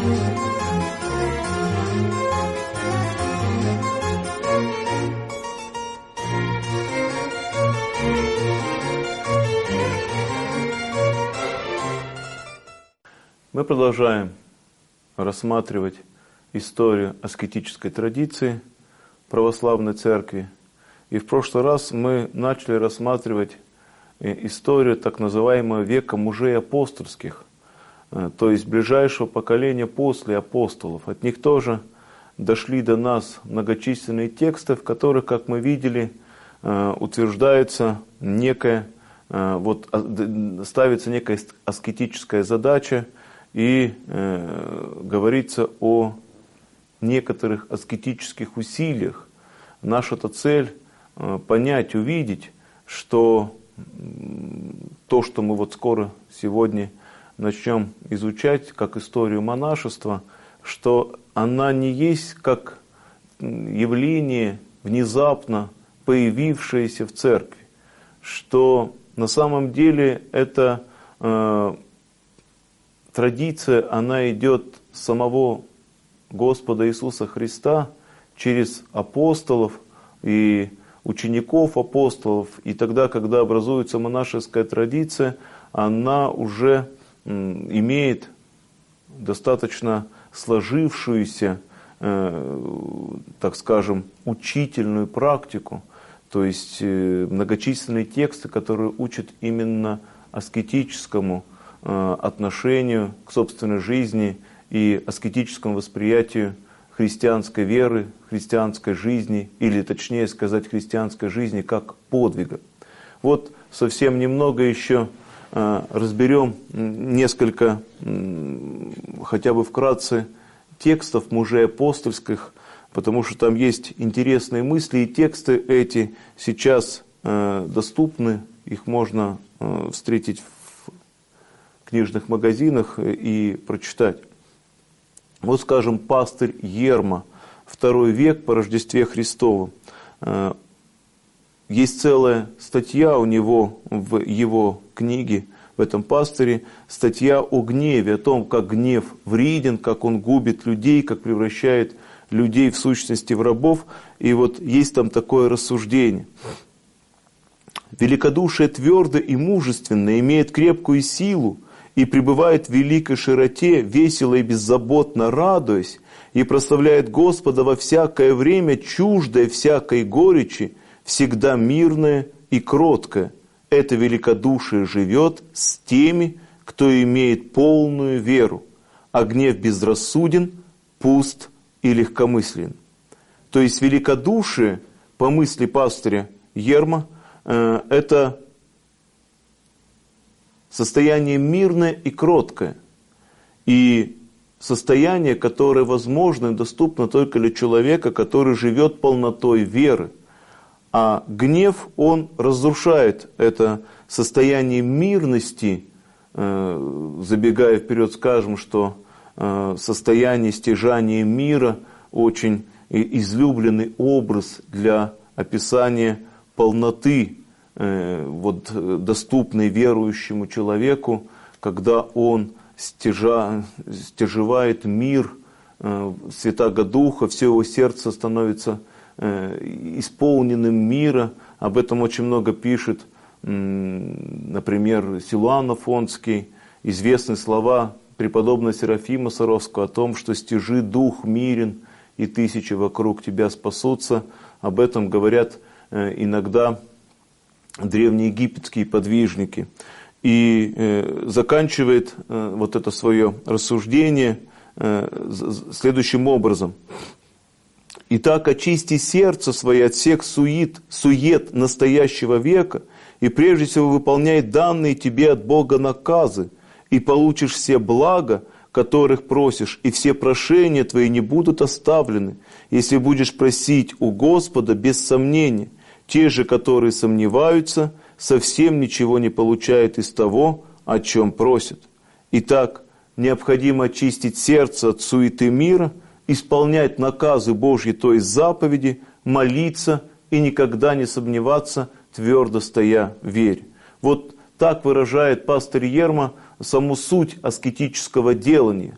Мы продолжаем рассматривать историю аскетической традиции православной церкви. И в прошлый раз мы начали рассматривать историю так называемого века мужей апостольских, то есть ближайшего поколения после апостолов. От них тоже дошли до нас многочисленные тексты, в которых, как мы видели, утверждается некая, ставится некая аскетическая задача, и говорится о некоторых аскетических усилиях. Наша-то цель понять, увидеть, что то, что мы вот скоро сегодня начнем изучать как историю монашества, что она не есть как явление внезапно появившееся в церкви, что на самом деле это традиция, она идет с самого Господа Иисуса Христа через апостолов и учеников апостолов. И тогда, когда образуется монашеская традиция, она уже имеет достаточно сложившуюся, так скажем, учительную практику, то есть многочисленные тексты, которые учат именно аскетическому отношению к собственной жизни и аскетическому восприятию христианской веры, христианской жизни, или точнее сказать, христианской жизни как подвига. Вот совсем немного еще разберем несколько, хотя бы вкратце, текстов мужей апостольских, потому что там есть интересные мысли, и тексты эти сейчас доступны, их можно встретить в книжных магазинах и прочитать. Вот, скажем, пастырь Ерма, II век по Рождестве Христову. Есть целая статья у него в его книге, в этом пастыре, статья о гневе, о том, как гнев вреден, как он губит людей, как превращает людей в сущности в рабов. И вот есть там такое рассуждение. «Великодушие твердо и мужественно, имеет крепкую силу, и пребывает в великой широте, весело и беззаботно радуясь, и прославляет Господа во всякое время, чуждое всякой горечи, всегда мирное и кроткое. Это великодушие живет с теми, кто имеет полную веру, а гнев безрассуден, пуст и легкомыслен». То есть великодушие, по мысли пастыря Ерма, это состояние мирное и кроткое. И состояние, которое возможно и доступно только для человека, который живет полнотой веры. А гнев, он разрушает это состояние мирности. Забегая вперед, скажем, что состояние стяжания мира очень излюбленный образ для описания полноты, доступной верующему человеку, когда он стяжевает мир Святаго Духа, все его сердце становится исполненным мира. Об этом очень много пишет, например, Силуан Афонский, известные слова преподобного Серафима Саровского о том, что «стяжи дух мирен, и тысячи вокруг тебя спасутся». Об этом говорят иногда древнеегипетские подвижники. И заканчивает вот это свое рассуждение следующим образом. «Итак, очисти сердце свое от всех сует настоящего века, и прежде всего выполняй данные тебе от Бога наказы, и получишь все блага, которых просишь, и все прошения твои не будут оставлены, если будешь просить у Господа без сомнения. Те же, которые сомневаются, совсем ничего не получают из того, о чем просят. Итак, необходимо очистить сердце от суеты мира, исполнять наказы Божьи, то есть заповеди, молиться и никогда не сомневаться, твердо стоя в вере». Вот так выражает пастырь Ерма саму суть аскетического делания.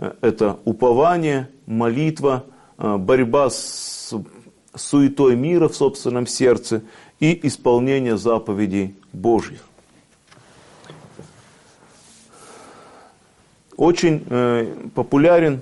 это упование, молитва, борьба с суетой мира в собственном сердце и исполнение заповедей Божьих. Очень популярен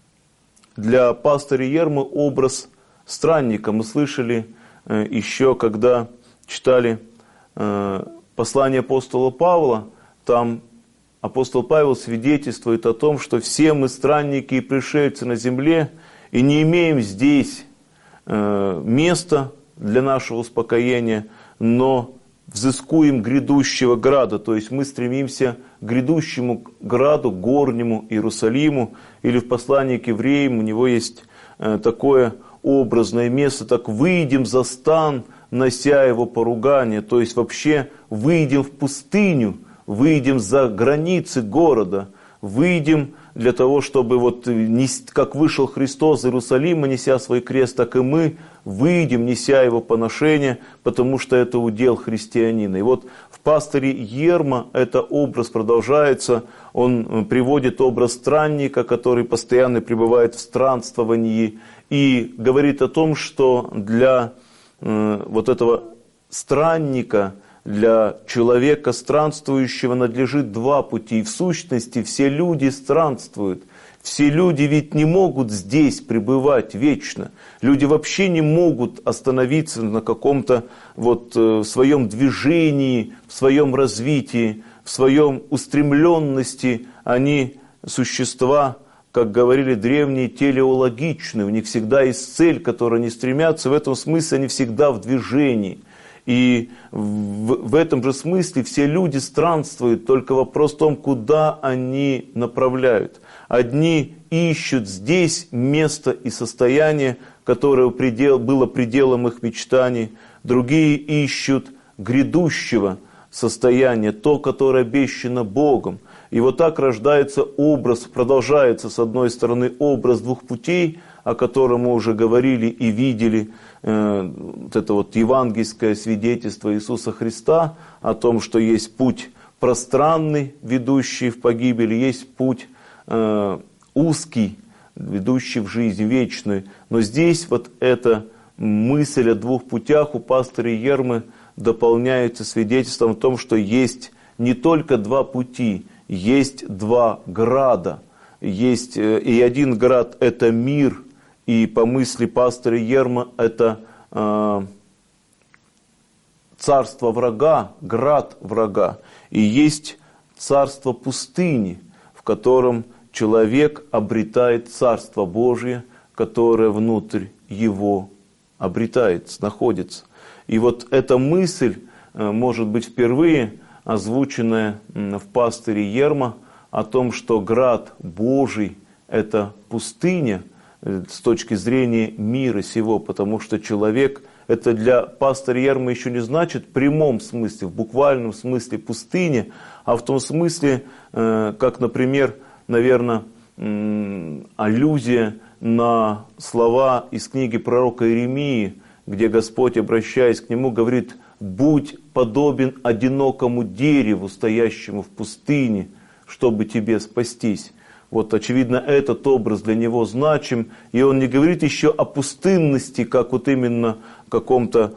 для пастыря Ермы образ странника. Мы слышали еще, когда читали послание апостола Павла, там апостол Павел свидетельствует о том, что все мы странники и пришельцы на земле, и не имеем здесь места для нашего успокоения, но взыскуем грядущего града, то есть мы стремимся к грядущему граду, горнему Иерусалиму, или в послании к евреям у него есть такое образное место, так выйдем за стан, нося его поругание, то есть вообще выйдем в пустыню, выйдем за границы города, выйдем для того, чтобы вот как вышел Христос из Иерусалима, неся свой крест, так и мы выйдем, неся его поношение, потому что это удел христианина. И вот в пастыре Ерма этот образ продолжается, он приводит образ странника, который постоянно пребывает в странствовании, и говорит о том, что для вот этого странника, для человека странствующего надлежит два пути. И в сущности все люди странствуют. Все люди ведь не могут здесь пребывать вечно. Люди вообще не могут остановиться на каком-то вот своем движении, в своем развитии, в своем устремленности. Они существа, как говорили древние, телеологичны. У них всегда есть цель, к которой они стремятся. В этом смысле они всегда в движении. И в этом же смысле все люди странствуют, только вопрос в том, куда они направляют. Одни ищут здесь место и состояние, которое было пределом их мечтаний, другие ищут грядущего состояния, то, которое обещано Богом. И вот так рождается образ, продолжается с одной стороны образ двух путей, о котором мы уже говорили и видели, вот это вот евангельское свидетельство Иисуса Христа о том, что есть путь пространный, ведущий в погибель, есть путь узкий, ведущий в жизнь вечную. Но здесь вот эта мысль о двух путях у пастыря Ермы дополняется свидетельством о том, что есть не только два пути, есть два града. Есть и один град – это мир, и по мысли пастыря Ерма это царство врага, град врага. И есть царство пустыни, в котором человек обретает царство Божие, которое внутрь его обретается, находится. И вот эта мысль, может быть, впервые озвученная в пастыре Ерма о том, что град Божий – это пустыня с точки зрения мира сего, потому что человек – это для пастыря Ерма еще не значит в прямом смысле, в буквальном смысле пустыня, а в том смысле, как, например, наверное, аллюзия на слова из книги пророка Иеремии, где Господь, обращаясь к нему, говорит: «Будь подобен одинокому дереву, стоящему в пустыне, чтобы тебе спастись». Вот, очевидно, этот образ для него значим, и он не говорит еще о пустынности, как вот именно в каком-то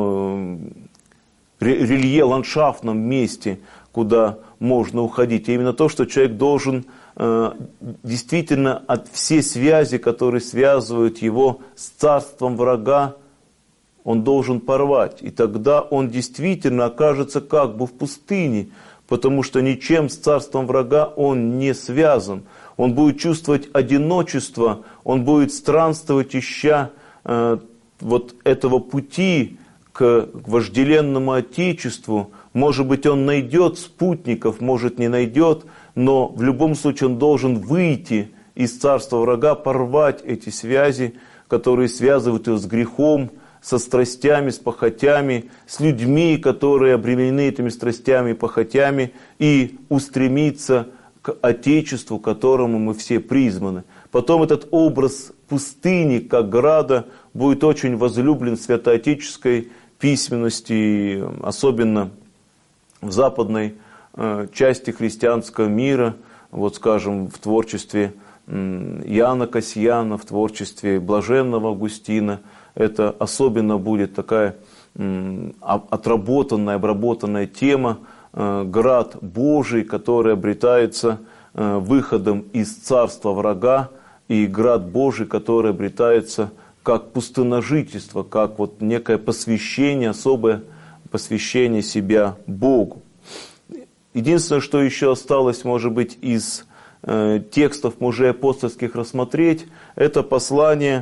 релье, ландшафтном месте, куда можно уходить. А именно то, что человек должен действительно от все связи, которые связывают его с царством врага, он должен порвать. И тогда он действительно окажется как бы в пустыне, потому что ничем с царством врага он не связан. Он будет чувствовать одиночество, он будет странствовать, ища вот этого пути к вожделенному Отечеству. Может быть, он найдет спутников, может, не найдет, но в любом случае он должен выйти из царства врага, порвать эти связи, которые связывают его с грехом, со страстями, с похотями, с людьми, которые обременены этими страстями и похотями, и устремиться к Отечеству, к которому мы все призваны. Потом этот образ пустыни, как града, будет очень возлюблен в святоотеческой письменности, особенно в западной части христианского мира, вот скажем, в творчестве Иоанна Кассиана, в творчестве блаженного Августина. Это особенно будет такая отработанная, обработанная тема, град Божий, который обретается выходом из царства врага, и град Божий, который обретается как пустынножительство, как вот некое посвящение, особое посвящение себя Богу. Единственное, что еще осталось, может быть, из текстов мужей апостольских рассмотреть, это послание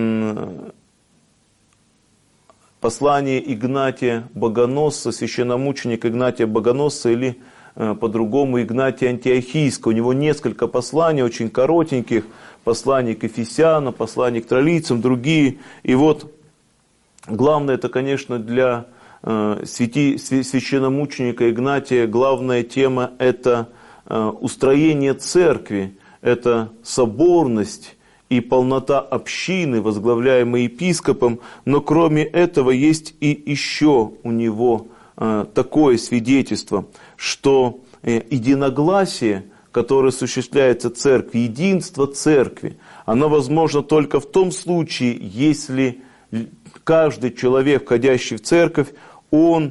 Игнатия Богоносца, священномученика Игнатия Богоносца, или по-другому Игнатия Антиохийского. У него несколько посланий, очень коротеньких, послание к Ефесянам, послание к Тролийцам, другие. И вот главное, это, конечно, для священномученика Игнатия, главная тема – это устроение церкви, это соборность и полнота общины, возглавляемой епископом. Но кроме этого есть и еще у него такое свидетельство, что единогласие, которое осуществляется церкви, единство церкви, оно возможно только в том случае, если каждый человек, входящий в церковь, он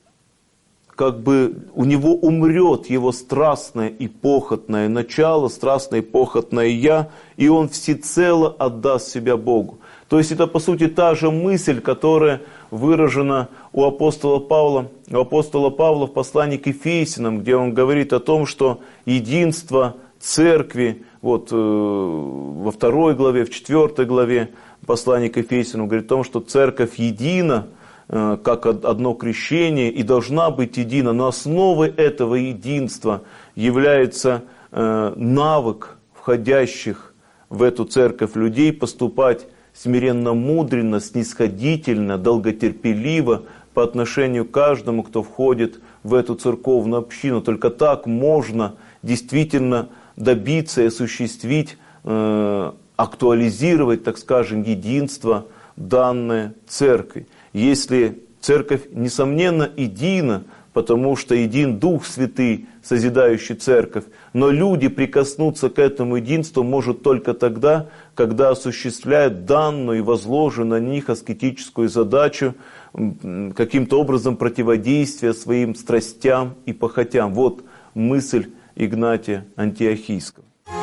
у него умрет его страстное и похотное начало, страстное и похотное «я», и он всецело отдаст себя Богу. То есть это, по сути, та же мысль, которая выражена у апостола Павла в послании к Ефесянам, где он говорит о том, что единство церкви, вот во 2 главе, в 4 главе послания к Ефесянам, говорит о том, что церковь едина, как одно крещение, и должна быть едина. Но основой этого единства является навык входящих в эту церковь людей поступать смиренно, мудренно, снисходительно, долготерпеливо по отношению к каждому, кто входит в эту церковную общину. Только так можно действительно добиться и осуществить, актуализировать, так скажем, единство данной церкви. Если церковь, несомненно, едина, потому что един Дух Святый, созидающий церковь, но люди прикоснуться к этому единству может только тогда, когда осуществляют данную и возложенную на них аскетическую задачу, каким-то образом противодействия своим страстям и похотям. Вот мысль Игнатия Антиохийского.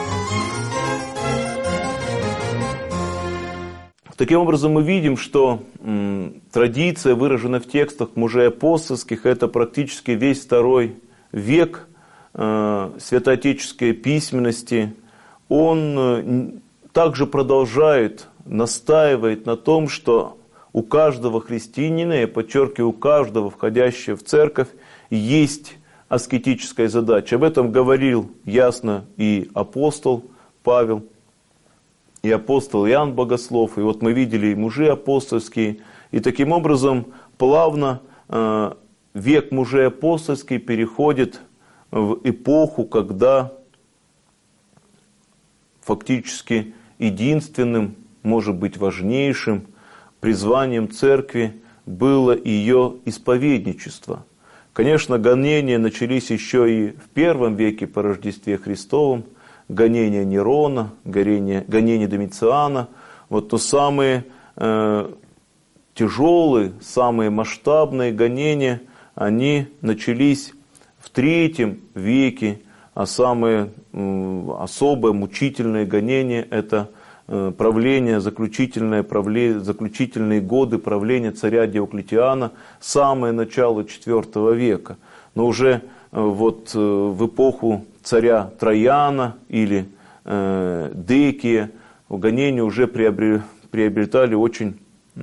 Таким образом, мы видим, что традиция, выраженная в текстах мужей апостольских, это практически весь II век святоотеческой письменности. Он также продолжает, настаивает на том, что у каждого христианина, я подчеркиваю, у каждого входящего в церковь есть аскетическая задача. Об этом говорил ясно и апостол Павел, и апостол Иоанн Богослов, и вот мы видели и мужи апостольские, и таким образом плавно век мужей апостольских переходит в эпоху, когда фактически единственным, может быть важнейшим призванием церкви было ее исповедничество. Конечно, гонения начались еще и в первом веке по Рождестве Христовом, гонения Нерона, гонения Домициана. Вот то самые тяжелые, самые масштабные гонения, они начались в III веке, а самые особые, мучительные гонения – это правление, заключительные годы правления царя Диоклетиана, самое начало IV века. Но уже вот в эпоху царя Трояна или Декия гонения уже приобретали очень,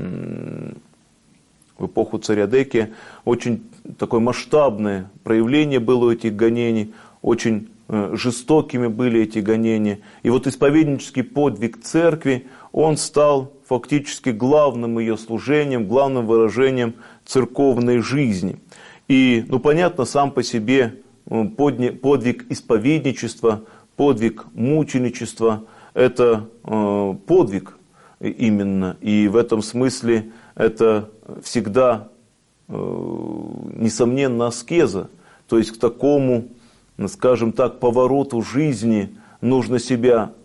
в эпоху царя Декия, очень такое масштабное проявление было у этих гонений, очень жестокими были эти гонения. И вот исповеднический подвиг церкви, он стал фактически главным ее служением, главным выражением церковной жизни. И, понятно, сам по себе подвиг исповедничества, подвиг мученичества – это подвиг именно. И в этом смысле это всегда, несомненно, аскеза. То есть к такому, скажем так, повороту жизни нужно себя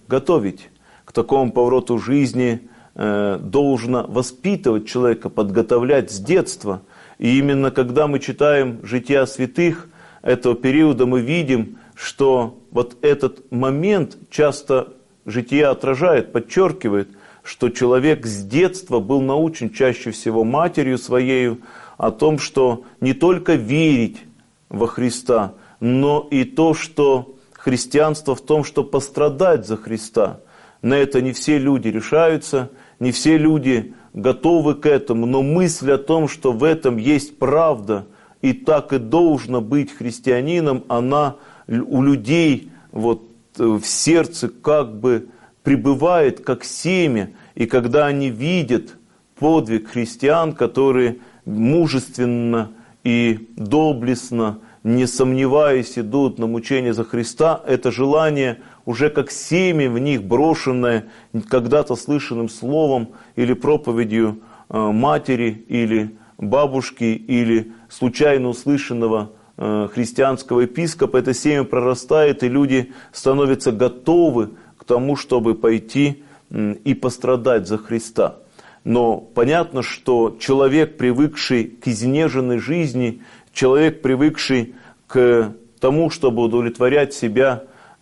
готовить. К такому повороту жизни должно воспитывать человека, подготовлять с детства. И именно когда мы читаем «Жития святых» этого периода, мы видим, что вот этот момент часто «Жития» отражает, подчеркивает, что человек с детства был научен чаще всего матерью своею о том, что не только верить во Христа, но и то, что христианство в том, что пострадать за Христа. На это не все люди решаются, не все люди готовы к этому, но мысль о том, что в этом есть правда, и так и должно быть христианином, она у людей вот в сердце как бы пребывает как семя, и когда они видят подвиг христиан, которые мужественно и доблестно, не сомневаясь, идут на мучения за Христа, это желание уже как семя в них, брошенное когда-то слышанным словом или проповедью матери или бабушки, или случайно услышанного христианского епископа, это семя прорастает, и люди становятся готовы к тому, чтобы пойти и пострадать за Христа. Но понятно, что человек, привыкший к изнеженной жизни, человек, привыкший к тому, чтобы удовлетворять себя,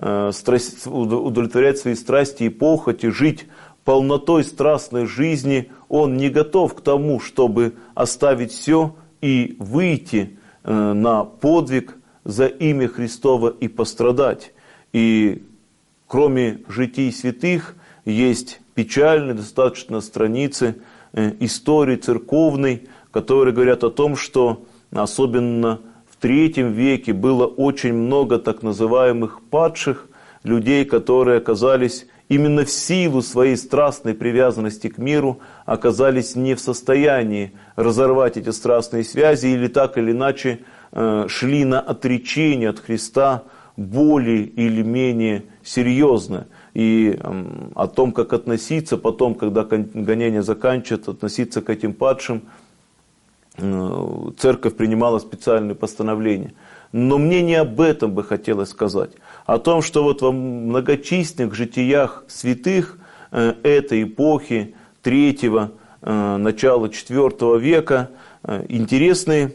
удовлетворять свои страсти и похоти, жить полнотой страстной жизни, он не готов к тому, чтобы оставить все и выйти на подвиг за имя Христово и пострадать. И кроме житий святых есть печальные достаточно страницы истории церковной, которые говорят о том, что особенно в III веке было очень много так называемых падших людей, которые оказались именно в силу своей страстной привязанности к миру, оказались не в состоянии разорвать эти страстные связи или так или иначе шли на отречение от Христа более или менее серьезно. И о том, как относиться потом, когда гонения заканчиваются, относиться к этим падшим, церковь принимала специальные постановления. Но мне не об этом бы хотелось сказать. О том, что вот во многочисленных житиях святых этой эпохи, III, начала IV века, интересные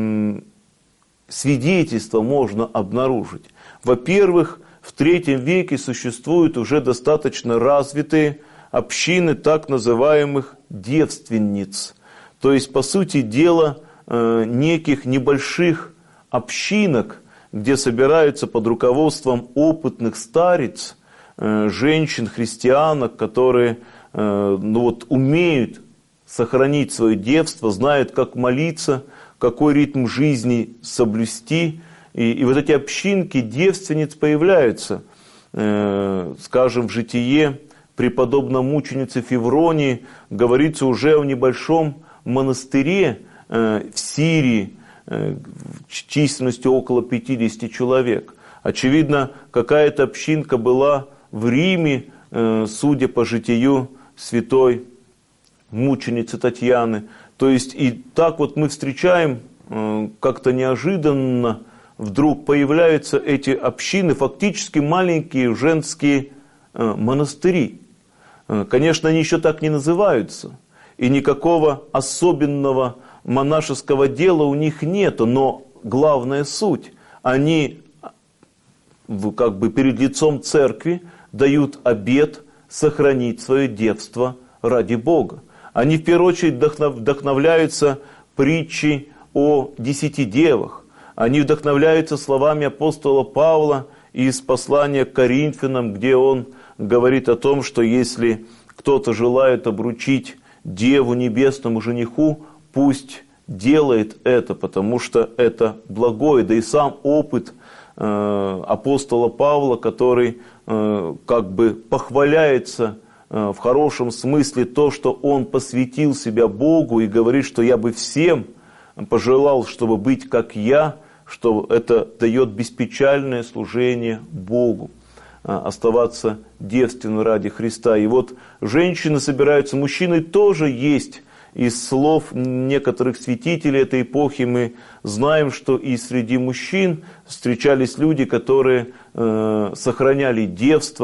свидетельства можно обнаружить. Во-первых, в III веке существуют уже достаточно развитые общины так называемых девственниц. То есть, по сути дела, неких небольших общинок, где собираются под руководством опытных стариц, женщин, христианок, которые умеют сохранить свое девство, знают, как молиться, какой ритм жизни соблюсти. И вот эти общинки девственниц появляются, скажем, в житие преподобной мученицы Февронии говорится уже о небольшом монастыре в Сирии, численностью около 50 человек. Очевидно, какая-то общинка была в Риме, судя по житию святой мученицы Татьяны. То есть и так вот мы встречаем как-то неожиданно, вдруг появляются эти общины, фактически маленькие женские монастыри. Конечно, они еще так не называются, и никакого особенного монашеского дела у них нету, но главная суть, они как бы перед лицом церкви дают обет сохранить свое девство ради Бога. Они в первую очередь вдохновляются притчей о 10 девах. Они вдохновляются словами апостола Павла из послания к Коринфянам, где он говорит о том, что если кто-то желает обручить деву небесному жениху, пусть делает это, потому что это благое. Да и сам опыт апостола Павла, который как бы похваляется в хорошем смысле то, что он посвятил себя Богу и говорит, что я бы всем пожелал, чтобы быть как я, что это дает беспечальное служение Богу, оставаться девственным ради Христа. И вот женщины собираются, мужчины тоже есть. Из слов некоторых святителей этой эпохи мы знаем, что и среди мужчин встречались люди, которые сохраняли девство,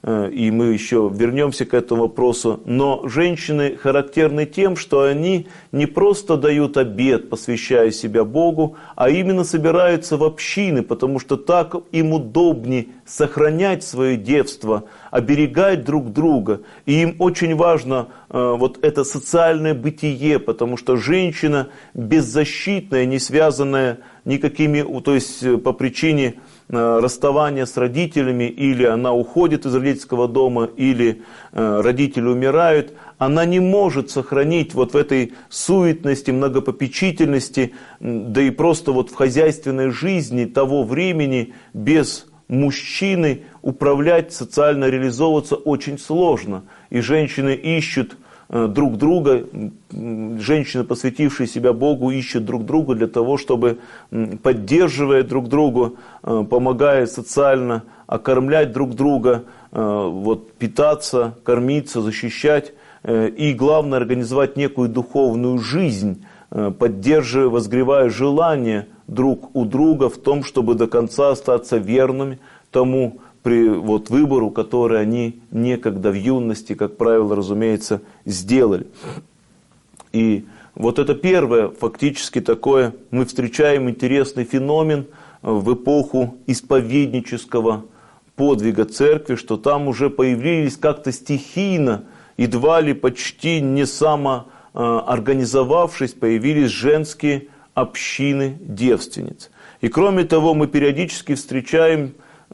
и мы еще вернемся к этому вопросу, но женщины характерны тем, что они не просто дают обет, посвящая себя Богу, а именно собираются в общины, потому что так им удобнее сохранять свое девство, оберегать друг друга. И им очень важно вот это социальное бытие, потому что женщина беззащитная, не связанная никакими, то есть по причине расставания с родителями, или она уходит из родительского дома, или родители умирают, она не может сохранить вот в этой суетности, многопопечительности, да и просто вот в хозяйственной жизни того времени без мужчины управлять, социально реализовываться очень сложно. И женщины ищут друг друга, женщины, посвятившие себя Богу, ищут друг друга для того, чтобы, поддерживая друг друга, помогая социально, окормлять друг друга, вот, питаться, кормиться, защищать, и главное, организовать некую духовную жизнь, поддерживая, возгревая желание друг у друга в том, чтобы до конца остаться верными тому вот выбору, который они некогда в юности, как правило, разумеется, сделали. И вот это первое, фактически такое, мы встречаем интересный феномен в эпоху исповеднического подвига церкви, что там уже появились как-то стихийно, едва ли почти не самоорганизовавшись, появились женские общины девственниц. И кроме того, мы периодически встречаем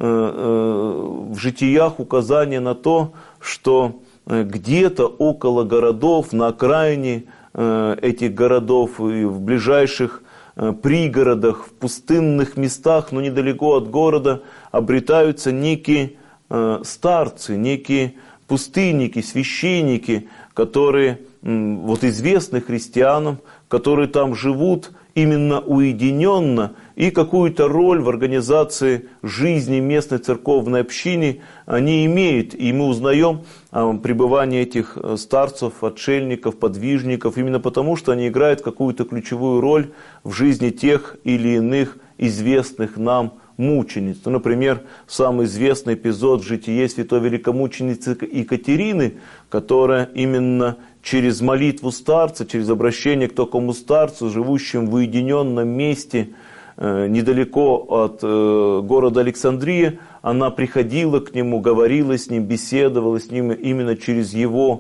в житиях указание на то, что где-то около городов, на окраине этих городов и в ближайших пригородах, в пустынных местах, но недалеко от города, обретаются некие старцы, некие пустынники, священники, которые вот известны христианам, которые там живут именно уединенно, и какую-то роль в организации жизни местной церковной общины они имеют. И мы узнаем о пребывании этих старцев, отшельников, подвижников, именно потому, что они играют какую-то ключевую роль в жизни тех или иных известных нам мучениц. Ну, например, самый известный эпизод в житие святой великомученицы Екатерины, которая именно через молитву старца, через обращение к такому старцу, живущему в уединенном месте, недалеко от города Александрия, она приходила к нему, говорила с ним, беседовала с ним, именно через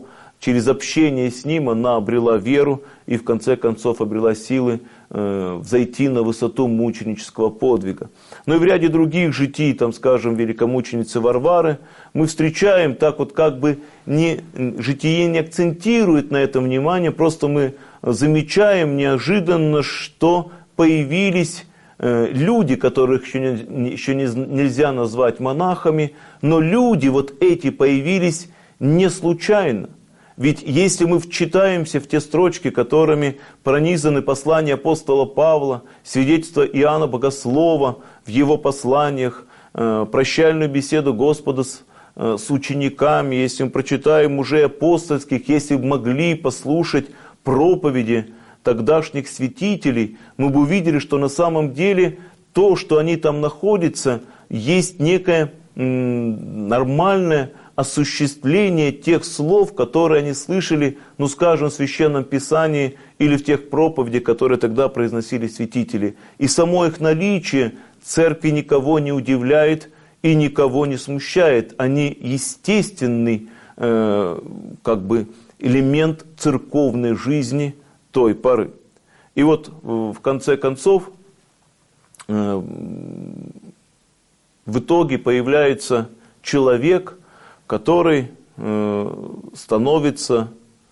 общение с ним она обрела веру и в конце концов обрела силы взойти на высоту мученического подвига. Ну и в ряде других житий, там, скажем, великомученицы Варвары, мы встречаем, так вот как бы житие не акцентирует на этом внимание, просто мы замечаем неожиданно, что появились люди, которых еще нельзя назвать монахами, но люди вот эти появились не случайно. Ведь если мы вчитаемся в те строчки, которыми пронизаны послания апостола Павла, свидетельства Иоанна Богослова в его посланиях, прощальную беседу Господа с учениками, если мы прочитаем мужей апостольских, если бы могли послушать проповеди тогдашних святителей, мы бы увидели, что на самом деле то, что они там находятся, есть некое нормальное осуществление тех слов, которые они слышали, ну скажем, в Священном Писании или в тех проповедях, которые тогда произносили святители. И само их наличие церкви никого не удивляет и никого не смущает. Они естественный элемент церковной жизни той поры. И вот в конце концов в итоге появляется человек, который становится,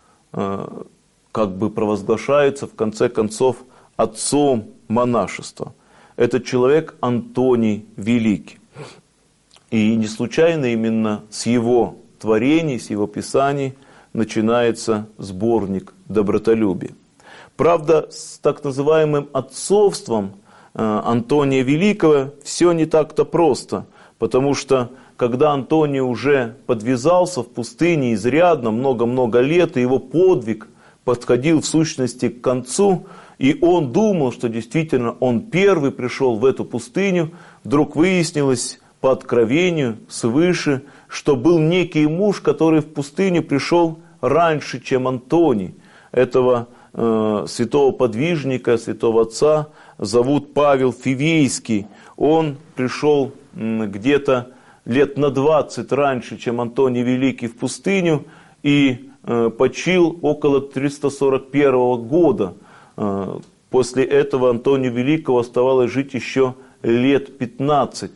провозглашается в конце концов отцом монашества. Этот человек Антоний Великий. И не случайно именно с его творений, с его писаний начинается сборник добротолюбия. Правда, с так называемым отцовством Антония Великого все не так-то просто, потому что когда Антоний уже подвязался в пустыне изрядно, много-много лет, и его подвиг подходил в сущности к концу, и он думал, что действительно он первый пришел в эту пустыню, вдруг выяснилось по откровению свыше, что был некий муж, который в пустыню пришел раньше, чем Антоний. Этого святого подвижника, святого отца зовут Павел Фивейский. Он пришел где-то лет на 20 раньше, чем Антоний Великий в пустыню, и почил около 341 года. После этого Антонию Великого оставалось жить еще лет 15.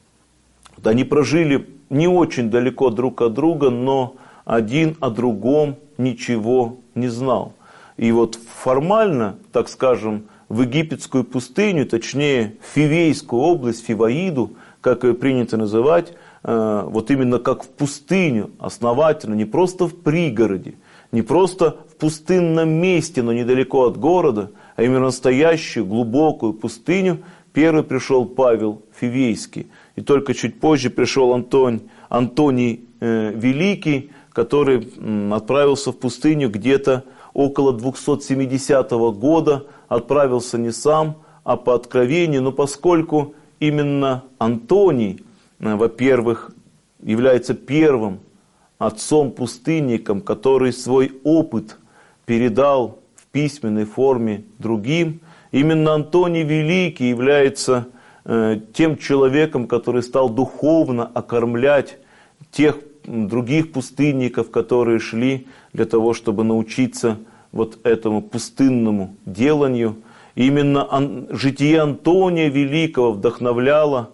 Они прожили не очень далеко друг от друга, но один о другом ничего не знал. И вот формально, так скажем, в египетскую пустыню, точнее в Фивейскую область, Фиваиду, как ее принято называть, вот именно как в пустыню, основательно, не просто в пригороде, не просто в пустынном месте, но недалеко от города, а именно настоящую глубокую пустыню, первый пришел Павел Фивейский. И только чуть позже пришел Антоний Великий, который отправился в пустыню где-то около 270 года, отправился не сам, а по откровению, но поскольку именно Антоний, во-первых, является первым отцом-пустынником, который свой опыт передал в письменной форме другим, именно Антоний Великий является тем человеком, который стал духовно окормлять тех других пустынников, которые шли для того, чтобы научиться вот этому пустынному деланию. И именно житие Антония Великого вдохновляло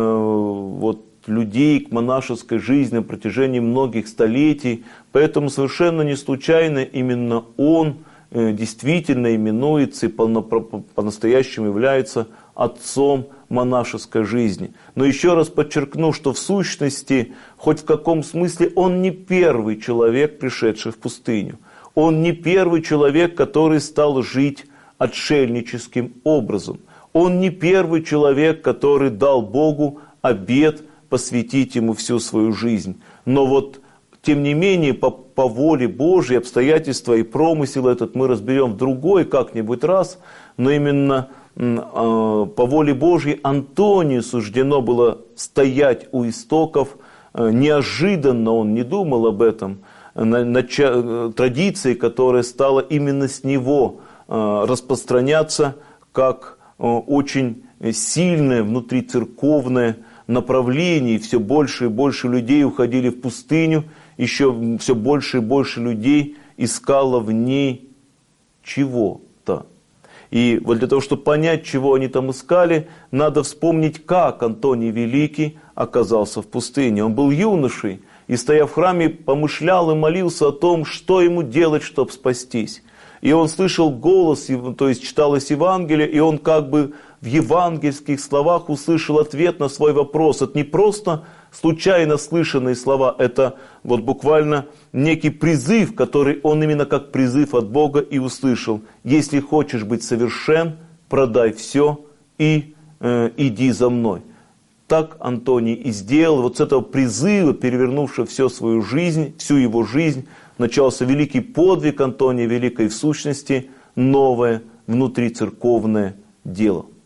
вот людей к монашеской жизни на протяжении многих столетий. Поэтому совершенно не случайно именно он действительно именуется и по-настоящему является отцом монашеской жизни. Но еще раз подчеркну, что в сущности, хоть в каком смысле, он не первый человек, пришедший в пустыню. Он не первый человек, который стал жить отшельническим образом. Он не первый человек, который дал Богу обет посвятить Ему всю свою жизнь. Но вот, тем не менее, по воле Божьей, обстоятельства и промысел этот мы разберем в другой как-нибудь раз, но именно по воле Божьей Антонию суждено было стоять у истоков. Неожиданно он не думал об этом. Традиции, которая стала именно с него распространяться как очень сильное внутрицерковное направление. И все больше и больше людей уходили в пустыню, еще все больше и больше людей искало в ней чего-то. И вот для того, чтобы понять, чего они там искали, надо вспомнить, как Антоний Великий оказался в пустыне. Он был юношей и, стоя в храме, помышлял и молился о том, что ему делать, чтобы спастись. И он слышал голос, то есть читалось Евангелие, и он как бы в евангельских словах услышал ответ на свой вопрос. Это не просто случайно слышанные слова, это вот буквально некий призыв, который он именно как призыв от Бога и услышал. Если хочешь быть совершен, продай все и иди за мной. Так Антоний и сделал. Вот с этого призыва, перевернувшего всю свою жизнь, всю его жизнь, начался великий подвиг Антония Великого, и в сущности новое внутрицерковное дело.